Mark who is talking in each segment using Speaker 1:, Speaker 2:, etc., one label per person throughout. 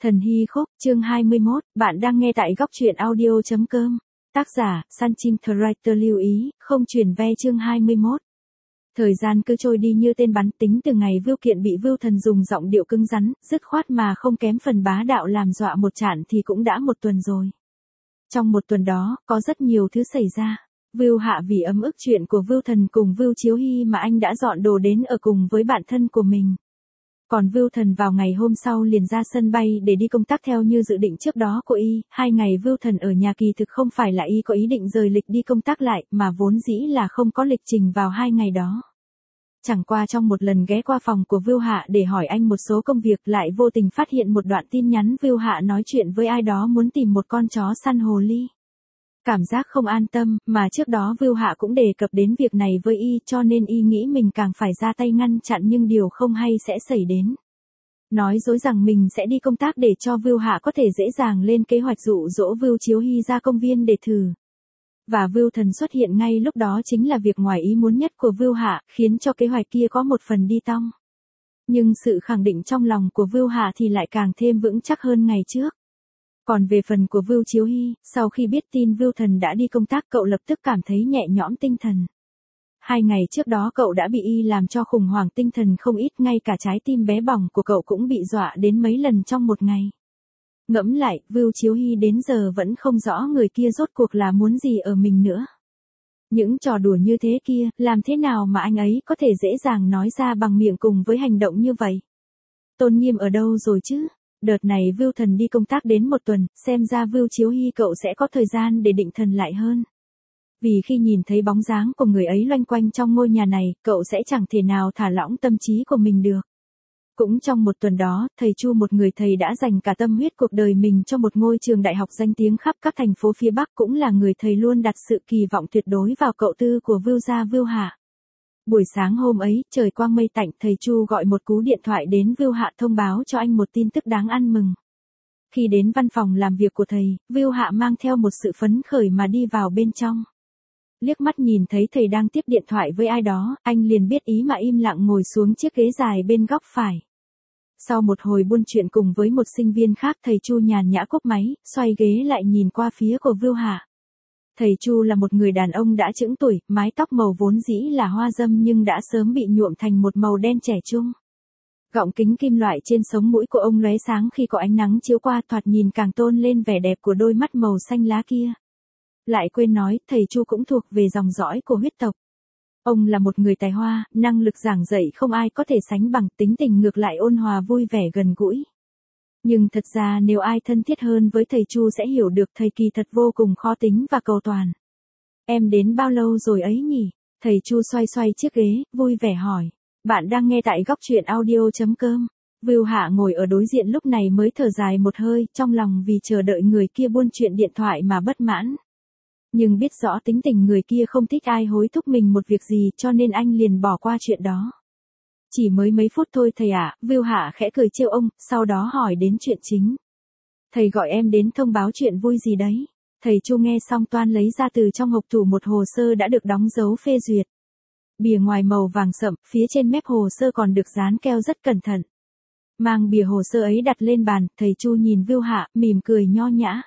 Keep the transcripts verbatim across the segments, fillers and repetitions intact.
Speaker 1: Thần Hy Khúc, chương hai mươi mốt, bạn đang nghe tại góc truyện audio chấm com. Tác giả, Sunshine Writer lưu ý, không chuyển ve chương hai mươi mốt. Thời gian cứ trôi đi như tên bắn, tính từ ngày Vưu Kiện bị Vưu Thần dùng giọng điệu cứng rắn, dứt khoát mà không kém phần bá đạo làm dọa một trận thì cũng đã một tuần rồi. Trong một tuần đó, có rất nhiều thứ xảy ra. Vưu Hạ vì ấm ức chuyện của Vưu Thần cùng Vưu Chiếu Hy mà anh đã dọn đồ đến ở cùng với bạn thân của mình. Còn Vưu Thần vào ngày hôm sau liền ra sân bay để đi công tác theo như dự định trước đó của y, hai ngày Vưu Thần ở nhà kỳ thực không phải là y có ý định rời lịch đi công tác lại, mà vốn dĩ là không có lịch trình vào hai ngày đó. Chẳng qua trong một lần ghé qua phòng của Vưu Hạ để hỏi anh một số công việc lại vô tình phát hiện một đoạn tin nhắn Vưu Hạ nói chuyện với ai đó muốn tìm một con chó săn hồ ly. Cảm giác không an tâm, mà trước đó Vưu Hạ cũng đề cập đến việc này với y, cho nên y nghĩ mình càng phải ra tay ngăn chặn, nhưng điều không hay sẽ xảy đến. Nói dối rằng mình sẽ đi công tác để cho Vưu Hạ có thể dễ dàng lên kế hoạch dụ dỗ Vưu Chiếu Hy ra công viên để thử. Và Vưu Thần xuất hiện ngay lúc đó chính là việc ngoài ý muốn nhất của Vưu Hạ, khiến cho kế hoạch kia có một phần đi tong. Nhưng sự khẳng định trong lòng của Vưu Hạ thì lại càng thêm vững chắc hơn ngày trước. Còn về phần của Vưu Chiếu Hy, sau khi biết tin Vưu Thần đã đi công tác, cậu lập tức cảm thấy nhẹ nhõm tinh thần. Hai ngày trước đó cậu đã bị y làm cho khủng hoảng tinh thần không ít, ngay cả trái tim bé bỏng của cậu cũng bị dọa đến mấy lần trong một ngày. Ngẫm lại, Vưu Chiếu Hy đến giờ vẫn không rõ người kia rốt cuộc là muốn gì ở mình nữa. Những trò đùa như thế kia, làm thế nào mà anh ấy có thể dễ dàng nói ra bằng miệng cùng với hành động như vậy? Tôn nghiêm ở đâu rồi chứ? Đợt này Vưu Thần đi công tác đến một tuần, xem ra Vưu Chiếu Hy cậu sẽ có thời gian để định thần lại hơn. Vì khi nhìn thấy bóng dáng của người ấy loanh quanh trong ngôi nhà này, cậu sẽ chẳng thể nào thả lỏng tâm trí của mình được. Cũng trong một tuần đó, thầy Chu, một người thầy đã dành cả tâm huyết cuộc đời mình cho một ngôi trường đại học danh tiếng khắp các thành phố phía Bắc, cũng là người thầy luôn đặt sự kỳ vọng tuyệt đối vào cậu tư của Vưu gia Vưu Hạ. Buổi sáng hôm ấy, trời quang mây tạnh, thầy Chu gọi một cú điện thoại đến Vưu Hạ thông báo cho anh một tin tức đáng ăn mừng. Khi đến văn phòng làm việc của thầy, Vưu Hạ mang theo một sự phấn khởi mà đi vào bên trong. Liếc mắt nhìn thấy thầy đang tiếp điện thoại với ai đó, anh liền biết ý mà im lặng ngồi xuống chiếc ghế dài bên góc phải. Sau một hồi buôn chuyện cùng với một sinh viên khác, thầy Chu nhàn nhã cúp máy, xoay ghế lại nhìn qua phía của Vưu Hạ. Thầy Chu là một người đàn ông đã chững tuổi, mái tóc màu vốn dĩ là hoa râm nhưng đã sớm bị nhuộm thành một màu đen trẻ trung. Gọng kính kim loại trên sống mũi của ông lóe sáng khi có ánh nắng chiếu qua, thoạt nhìn càng tôn lên vẻ đẹp của đôi mắt màu xanh lá kia. Lại quên nói, thầy Chu cũng thuộc về dòng dõi của huyết tộc. Ông là một người tài hoa, năng lực giảng dạy không ai có thể sánh bằng, tính tình ngược lại ôn hòa vui vẻ gần gũi. Nhưng thật ra nếu ai thân thiết hơn với thầy Chu sẽ hiểu được thầy kỳ thật vô cùng khó tính và cầu toàn. Em đến bao lâu rồi ấy nhỉ? Thầy Chu xoay xoay chiếc ghế, vui vẻ hỏi. Bạn đang nghe tại góc truyện audio chấm com. Vưu Hạ ngồi ở đối diện lúc này mới thở dài một hơi, trong lòng vì chờ đợi người kia buôn chuyện điện thoại mà bất mãn. Nhưng biết rõ tính tình người kia không thích ai hối thúc mình một việc gì, cho nên anh liền bỏ qua chuyện đó. Chỉ mới mấy phút thôi thầy ạ, à, Vưu Hạ khẽ cười trêu ông, sau đó hỏi đến chuyện chính. Thầy gọi em đến thông báo chuyện vui gì đấy? Thầy Chu nghe xong toan lấy ra từ trong hộp tủ một hồ sơ đã được đóng dấu phê duyệt. Bìa ngoài màu vàng sậm, phía trên mép hồ sơ còn được dán keo rất cẩn thận. Mang bìa hồ sơ ấy đặt lên bàn, thầy Chu nhìn Vưu Hạ, mỉm cười nho nhã.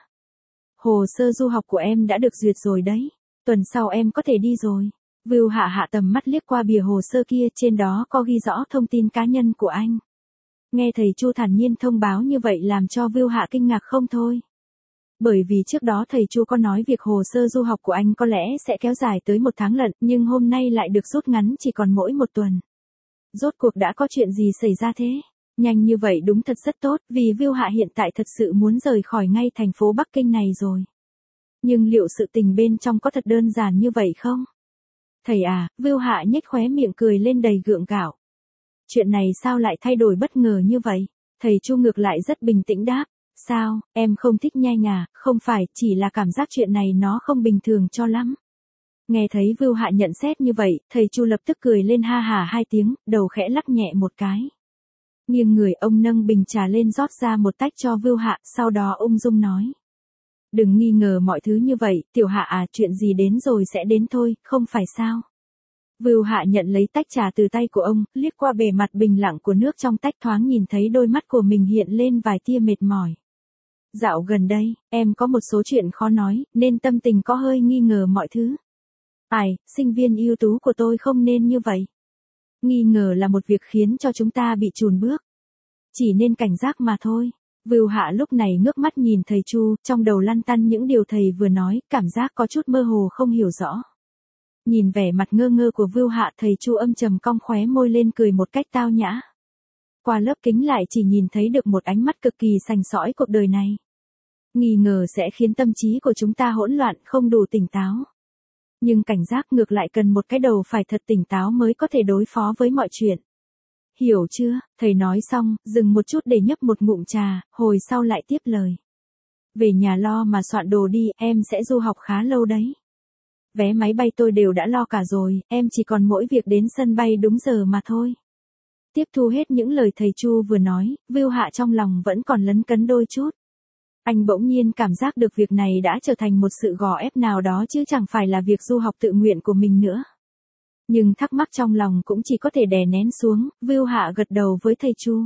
Speaker 1: Hồ sơ du học của em đã được duyệt rồi đấy, tuần sau em có thể đi rồi. Vưu Hạ hạ tầm mắt liếc qua bìa hồ sơ kia, trên đó có ghi rõ thông tin cá nhân của anh. Nghe thầy Chu thản nhiên thông báo như vậy làm cho Vưu Hạ kinh ngạc không thôi. Bởi vì trước đó thầy Chu có nói việc hồ sơ du học của anh có lẽ sẽ kéo dài tới một tháng lận, nhưng hôm nay lại được rút ngắn chỉ còn mỗi một tuần. Rốt cuộc đã có chuyện gì xảy ra thế? Nhanh như vậy đúng thật rất tốt, vì Vưu Hạ hiện tại thật sự muốn rời khỏi ngay thành phố Bắc Kinh này rồi. Nhưng liệu sự tình bên trong có thật đơn giản như vậy không? Thầy à, Vưu Hạ nhếch khóe miệng cười lên đầy gượng gạo. Chuyện này sao lại thay đổi bất ngờ như vậy? Thầy Chu ngược lại rất bình tĩnh đáp. Sao, em không thích nhai à? Không phải, chỉ là cảm giác chuyện này nó không bình thường cho lắm. Nghe thấy Vưu Hạ nhận xét như vậy, thầy Chu lập tức cười lên ha hà hai tiếng, đầu khẽ lắc nhẹ một cái. Nghiêng người ông nâng bình trà lên rót ra một tách cho Vưu Hạ, sau đó ung dung nói. Đừng nghi ngờ mọi thứ như vậy, tiểu Hạ à, chuyện gì đến rồi sẽ đến thôi, không phải sao? Vưu Hạ nhận lấy tách trà từ tay của ông, liếc qua bề mặt bình lặng của nước trong tách thoáng nhìn thấy đôi mắt của mình hiện lên vài tia mệt mỏi. Dạo gần đây, em có một số chuyện khó nói, nên tâm tình có hơi nghi ngờ mọi thứ. Ai, sinh viên ưu tú của tôi không nên như vậy. Nghi ngờ là một việc khiến cho chúng ta bị chùn bước. Chỉ nên cảnh giác mà thôi. Vưu Hạ lúc này ngước mắt nhìn thầy Chu, trong đầu lăn tăn những điều thầy vừa nói, cảm giác có chút mơ hồ không hiểu rõ. Nhìn vẻ mặt ngơ ngơ của Vưu Hạ, thầy Chu âm trầm cong khóe môi lên cười một cách tao nhã. Qua lớp kính lại chỉ nhìn thấy được một ánh mắt cực kỳ sành sỏi cuộc đời này. Nghi ngờ sẽ khiến tâm trí của chúng ta hỗn loạn, không đủ tỉnh táo. Nhưng cảnh giác ngược lại cần một cái đầu phải thật tỉnh táo mới có thể đối phó với mọi chuyện. Hiểu chưa? Thầy nói xong, dừng một chút để nhấp một ngụm trà, hồi sau lại tiếp lời. Về nhà lo mà soạn đồ đi, em sẽ du học khá lâu đấy. Vé máy bay tôi đều đã lo cả rồi, em chỉ còn mỗi việc đến sân bay đúng giờ mà thôi. Tiếp thu hết những lời thầy Chu vừa nói, Vưu Hạ trong lòng vẫn còn lấn cấn đôi chút. Anh bỗng nhiên cảm giác được việc này đã trở thành một sự gò ép nào đó chứ chẳng phải là việc du học tự nguyện của mình nữa. Nhưng thắc mắc trong lòng cũng chỉ có thể đè nén xuống, Vưu Hạ gật đầu với thầy Chu.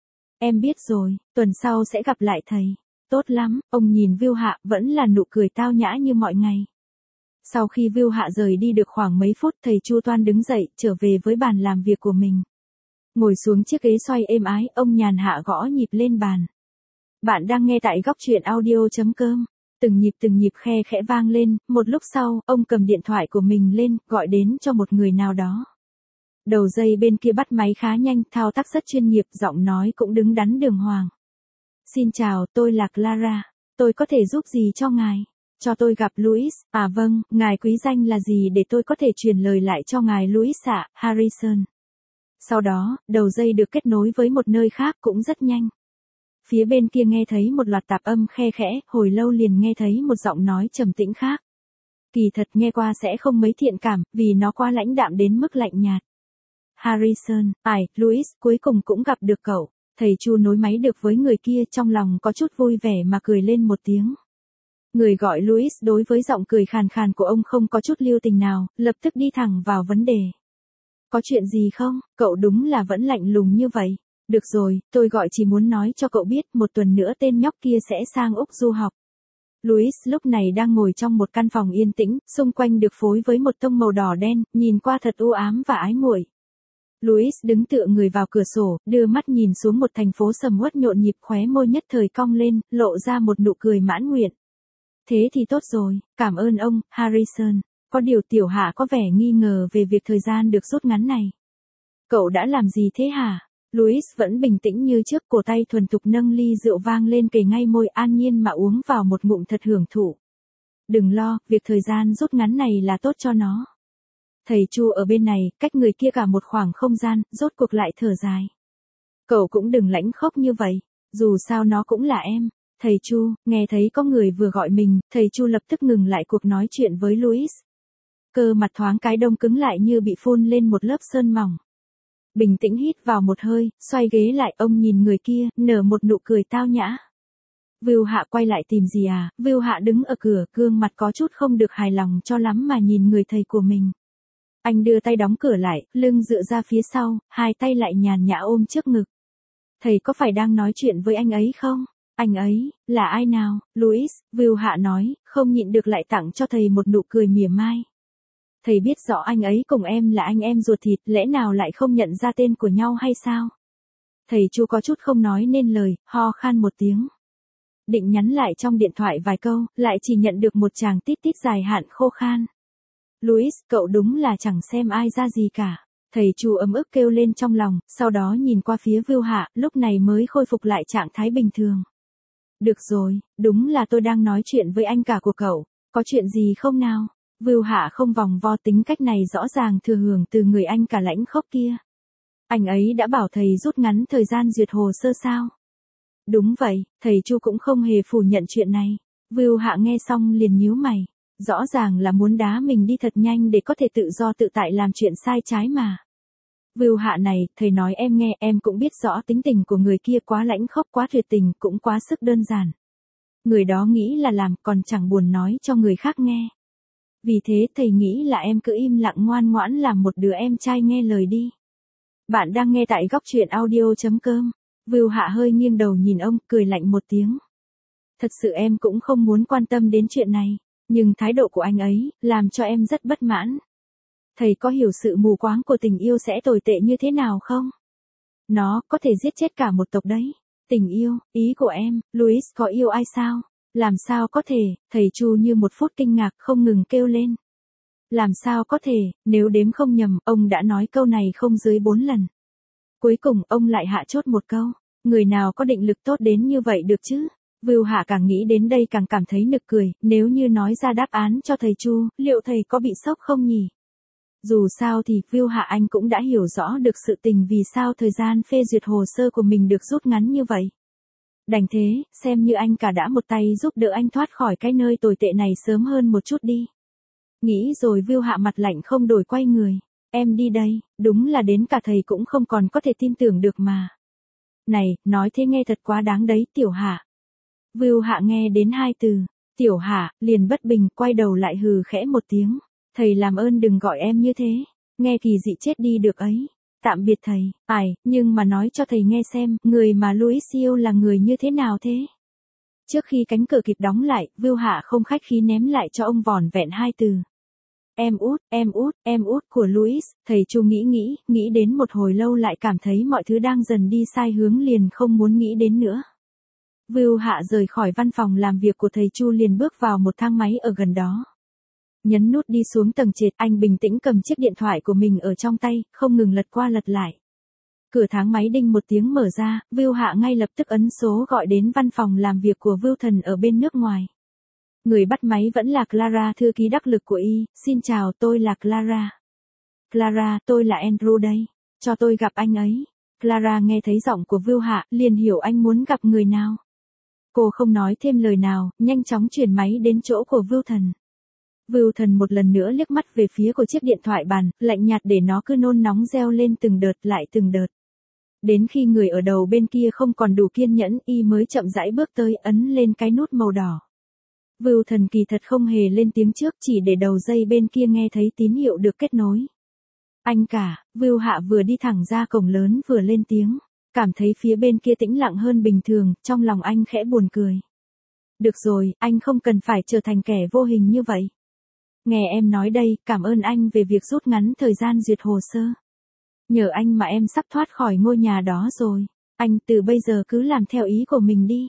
Speaker 1: Em biết rồi, tuần sau sẽ gặp lại thầy. Tốt lắm, ông nhìn Vưu Hạ vẫn là nụ cười tao nhã như mọi ngày. Sau khi Vưu Hạ rời đi được khoảng mấy phút, thầy Chu toan đứng dậy, trở về với bàn làm việc của mình. Ngồi xuống chiếc ghế xoay êm ái, ông nhàn hạ gõ nhịp lên bàn. Bạn đang nghe tại góc truyện audio chấm com. Từng nhịp từng nhịp khe khẽ vang lên, một lúc sau, ông cầm điện thoại của mình lên, gọi đến cho một người nào đó. Đầu dây bên kia bắt máy khá nhanh, thao tác rất chuyên nghiệp, giọng nói cũng đứng đắn đường hoàng. Xin chào, tôi là Clara. Tôi có thể giúp gì cho ngài? Cho tôi gặp Louis. À vâng, ngài quý danh là gì để tôi có thể truyền lời lại cho ngài Louis ạ, Harrison. Sau đó, đầu dây được kết nối với một nơi khác cũng rất nhanh. Phía bên kia nghe thấy một loạt tạp âm khe khẽ, hồi lâu liền nghe thấy một giọng nói trầm tĩnh khác. Kỳ thật nghe qua sẽ không mấy thiện cảm, vì nó quá lãnh đạm đến mức lạnh nhạt. Harrison, ai, Louis, cuối cùng cũng gặp được cậu. Thầy Chu nối máy được với người kia, trong lòng có chút vui vẻ mà cười lên một tiếng. Người gọi Louis đối với giọng cười khàn khàn của ông không có chút lưu tình nào, lập tức đi thẳng vào vấn đề. Có chuyện gì không? Cậu đúng là vẫn lạnh lùng như vậy. Được rồi, tôi gọi chỉ muốn nói cho cậu biết, một tuần nữa tên nhóc kia sẽ sang Úc du học. Louis lúc này đang ngồi trong một căn phòng yên tĩnh, xung quanh được phối với một tông màu đỏ đen, nhìn qua thật u ám và ái muội. Louis đứng tựa người vào cửa sổ, đưa mắt nhìn xuống một thành phố sầm uất nhộn nhịp, khóe môi nhất thời cong lên, lộ ra một nụ cười mãn nguyện. Thế thì tốt rồi, cảm ơn ông, Harrison. Có điều tiểu Hạ có vẻ nghi ngờ về việc thời gian được rút ngắn này. Cậu đã làm gì thế hả? Louis vẫn bình tĩnh như trước, cổ tay thuần thục nâng ly rượu vang lên kề ngay môi, an nhiên mà uống vào một ngụm thật hưởng thụ. Đừng lo, việc thời gian rút ngắn này là tốt cho nó. Thầy Chu ở bên này, cách người kia cả một khoảng không gian, rốt cuộc lại thở dài. Cậu cũng đừng lãnh khốc như vậy, dù sao nó cũng là em. Thầy Chu, nghe thấy có người vừa gọi mình, thầy Chu lập tức ngừng lại cuộc nói chuyện với Louis. Cơ mặt thoáng cái đông cứng lại như bị phun lên một lớp sơn mỏng. Bình tĩnh hít vào một hơi, xoay ghế lại, ông nhìn người kia, nở một nụ cười tao nhã. Vưu Hạ quay lại tìm gì à? Vưu Hạ đứng ở cửa, gương mặt có chút không được hài lòng cho lắm mà nhìn người thầy của mình. Anh đưa tay đóng cửa lại, lưng dựa ra phía sau, hai tay lại nhàn nhã ôm trước ngực. Thầy có phải đang nói chuyện với anh ấy không? Anh ấy, là ai nào? Louis, Vưu Hạ nói, không nhịn được lại tặng cho thầy một nụ cười mỉa mai. Thầy biết rõ anh ấy cùng em là anh em ruột thịt, lẽ nào lại không nhận ra tên của nhau hay sao? Thầy Chu có chút không nói nên lời, ho khan một tiếng. Định nhắn lại trong điện thoại vài câu, lại chỉ nhận được một tràng tít tít dài hạn khô khan. Louis, cậu đúng là chẳng xem ai ra gì cả. Thầy Chu ấm ức kêu lên trong lòng, sau đó nhìn qua phía Vưu Hạ, lúc này mới khôi phục lại trạng thái bình thường. Được rồi, đúng là tôi đang nói chuyện với anh cả của cậu, có chuyện gì không nào? Vưu Hạ không vòng vo, tính cách này rõ ràng thừa hưởng từ người anh cả lãnh khốc kia. Anh ấy đã bảo thầy rút ngắn thời gian duyệt hồ sơ sao? Đúng vậy, thầy Chu cũng không hề phủ nhận chuyện này. Vưu Hạ nghe xong liền nhíu mày. Rõ ràng là muốn đá mình đi thật nhanh để có thể tự do tự tại làm chuyện sai trái mà. Vưu Hạ này, thầy nói em nghe, em cũng biết rõ tính tình của người kia quá lãnh khốc, quá tuyệt tình, cũng quá sức đơn giản. Người đó nghĩ là làm, còn chẳng buồn nói cho người khác nghe. Vì thế thầy nghĩ là em cứ im lặng ngoan ngoãn làm một đứa em trai nghe lời đi. Bạn đang nghe tại góc truyện audio.com. Vưu Hạ hơi nghiêng đầu nhìn ông, cười lạnh một tiếng. Thật sự em cũng không muốn quan tâm đến chuyện này, nhưng thái độ của anh ấy, làm cho em rất bất mãn. Thầy có hiểu sự mù quáng của tình yêu sẽ tồi tệ như thế nào không? Nó có thể giết chết cả một tộc đấy. Tình yêu, ý của em, Louis có yêu ai sao? Làm sao có thể, thầy Chu như một phút kinh ngạc không ngừng kêu lên. Làm sao có thể, nếu đếm không nhầm, ông đã nói câu này không dưới bốn lần. Cuối cùng ông lại hạ chốt một câu, người nào có định lực tốt đến như vậy được chứ? Vưu Hạ càng nghĩ đến đây càng cảm thấy nực cười, nếu như nói ra đáp án cho thầy Chu, liệu thầy có bị sốc không nhỉ? Dù sao thì, Vưu Hạ anh cũng đã hiểu rõ được sự tình vì sao thời gian phê duyệt hồ sơ của mình được rút ngắn như vậy. Đành thế, xem như anh cả đã một tay giúp đỡ anh thoát khỏi cái nơi tồi tệ này sớm hơn một chút đi. Nghĩ rồi Vưu Hạ mặt lạnh không đổi quay người. Em đi đây, đúng là đến cả thầy cũng không còn có thể tin tưởng được mà. Này, nói thế nghe thật quá đáng đấy, Tiểu Hạ. Vưu Hạ nghe đến hai từ, Tiểu Hạ, liền bất bình, quay đầu lại hừ khẽ một tiếng. Thầy làm ơn đừng gọi em như thế, nghe kỳ dị chết đi được ấy. Tạm biệt thầy, ai, nhưng mà nói cho thầy nghe xem, người mà Louis yêu là người như thế nào thế? Trước khi cánh cửa kịp đóng lại, Vưu Hạ không khách khí ném lại cho ông vỏn vẹn hai từ. Em út, em út, em út của Louis, thầy Chu nghĩ nghĩ, nghĩ đến một hồi lâu lại cảm thấy mọi thứ đang dần đi sai hướng liền không muốn nghĩ đến nữa. Vưu Hạ rời khỏi văn phòng làm việc của thầy Chu liền bước vào một thang máy ở gần đó. Nhấn nút đi xuống tầng trệt, anh bình tĩnh cầm chiếc điện thoại của mình ở trong tay, không ngừng lật qua lật lại. Cửa thang máy đinh một tiếng mở ra, Vưu Hạ ngay lập tức ấn số gọi đến văn phòng làm việc của Vưu Thần ở bên nước ngoài. Người bắt máy vẫn là Clara, thư ký đắc lực của y. Xin chào, tôi là Clara. Clara, tôi là Andrew đây. Cho tôi gặp anh ấy. Clara nghe thấy giọng của Vưu Hạ, liền hiểu anh muốn gặp người nào. Cô không nói thêm lời nào, nhanh chóng chuyển máy đến chỗ của Vưu Thần. Vưu Thần một lần nữa liếc mắt về phía của chiếc điện thoại bàn, lạnh nhạt để nó cứ nôn nóng reo lên từng đợt lại từng đợt. Đến khi người ở đầu bên kia không còn đủ kiên nhẫn, y mới chậm rãi bước tới, ấn lên cái nút màu đỏ. Vưu Thần kỳ thật không hề lên tiếng trước, chỉ để đầu dây bên kia nghe thấy tín hiệu được kết nối. Anh cả, Vưu Hạ vừa đi thẳng ra cổng lớn vừa lên tiếng, cảm thấy phía bên kia tĩnh lặng hơn bình thường, trong lòng anh khẽ buồn cười. Được rồi, anh không cần phải trở thành kẻ vô hình như vậy. Nghe em nói đây, cảm ơn anh về việc rút ngắn thời gian duyệt hồ sơ. Nhờ anh mà em sắp thoát khỏi ngôi nhà đó rồi. Anh từ bây giờ cứ làm theo ý của mình đi.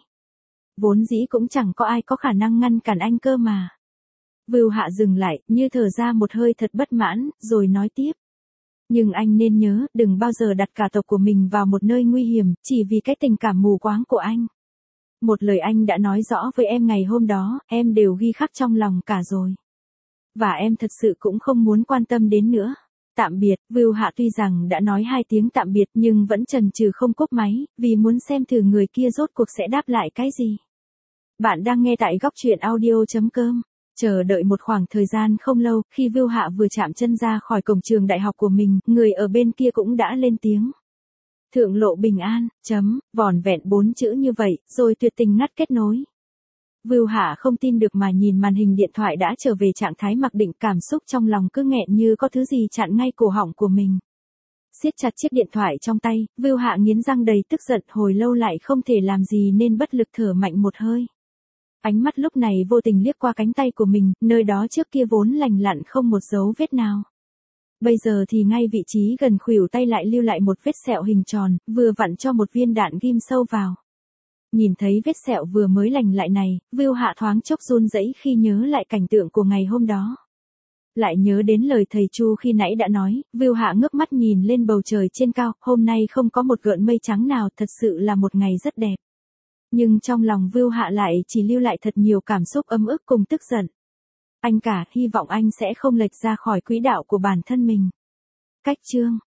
Speaker 1: Vốn dĩ cũng chẳng có ai có khả năng ngăn cản anh cơ mà. Vưu Hạ dừng lại, như thở ra một hơi thật bất mãn, rồi nói tiếp. Nhưng anh nên nhớ, đừng bao giờ đặt cả tộc của mình vào một nơi nguy hiểm, chỉ vì cái tình cảm mù quáng của anh. Một lời anh đã nói rõ với em ngày hôm đó, em đều ghi khắc trong lòng cả rồi. Và em thật sự cũng không muốn quan tâm đến nữa. Tạm biệt, Vưu Hạ tuy rằng đã nói hai tiếng tạm biệt nhưng vẫn chần chừ không cúp máy, vì muốn xem thử người kia rốt cuộc sẽ đáp lại cái gì. Bạn đang nghe tại góc truyện audio.com. Chờ đợi một khoảng thời gian không lâu, khi Vưu Hạ vừa chạm chân ra khỏi cổng trường đại học của mình, người ở bên kia cũng đã lên tiếng. Thượng lộ bình an, chấm, vỏn vẹn bốn chữ như vậy, rồi tuyệt tình ngắt kết nối. Vưu Hạ không tin được mà nhìn màn hình điện thoại đã trở về trạng thái mặc định, cảm xúc trong lòng cứ nghẹn như có thứ gì chặn ngay cổ họng của mình. Siết chặt chiếc điện thoại trong tay, Vưu Hạ nghiến răng đầy tức giận, hồi lâu lại không thể làm gì nên bất lực thở mạnh một hơi. Ánh mắt lúc này vô tình liếc qua cánh tay của mình, nơi đó trước kia vốn lành lặn không một dấu vết nào. Bây giờ thì ngay vị trí gần khuỷu tay lại lưu lại một vết sẹo hình tròn, vừa vặn cho một viên đạn ghim sâu vào. Nhìn thấy vết sẹo vừa mới lành lại này, Vưu Hạ thoáng chốc run rẩy khi nhớ lại cảnh tượng của ngày hôm đó. Lại nhớ đến lời thầy Chu khi nãy đã nói, Vưu Hạ ngước mắt nhìn lên bầu trời trên cao, hôm nay không có một gợn mây trắng nào, thật sự là một ngày rất đẹp. Nhưng trong lòng Vưu Hạ lại chỉ lưu lại thật nhiều cảm xúc ấm ức cùng tức giận. Anh cả, hy vọng anh sẽ không lệch ra khỏi quỹ đạo của bản thân mình. Cách chương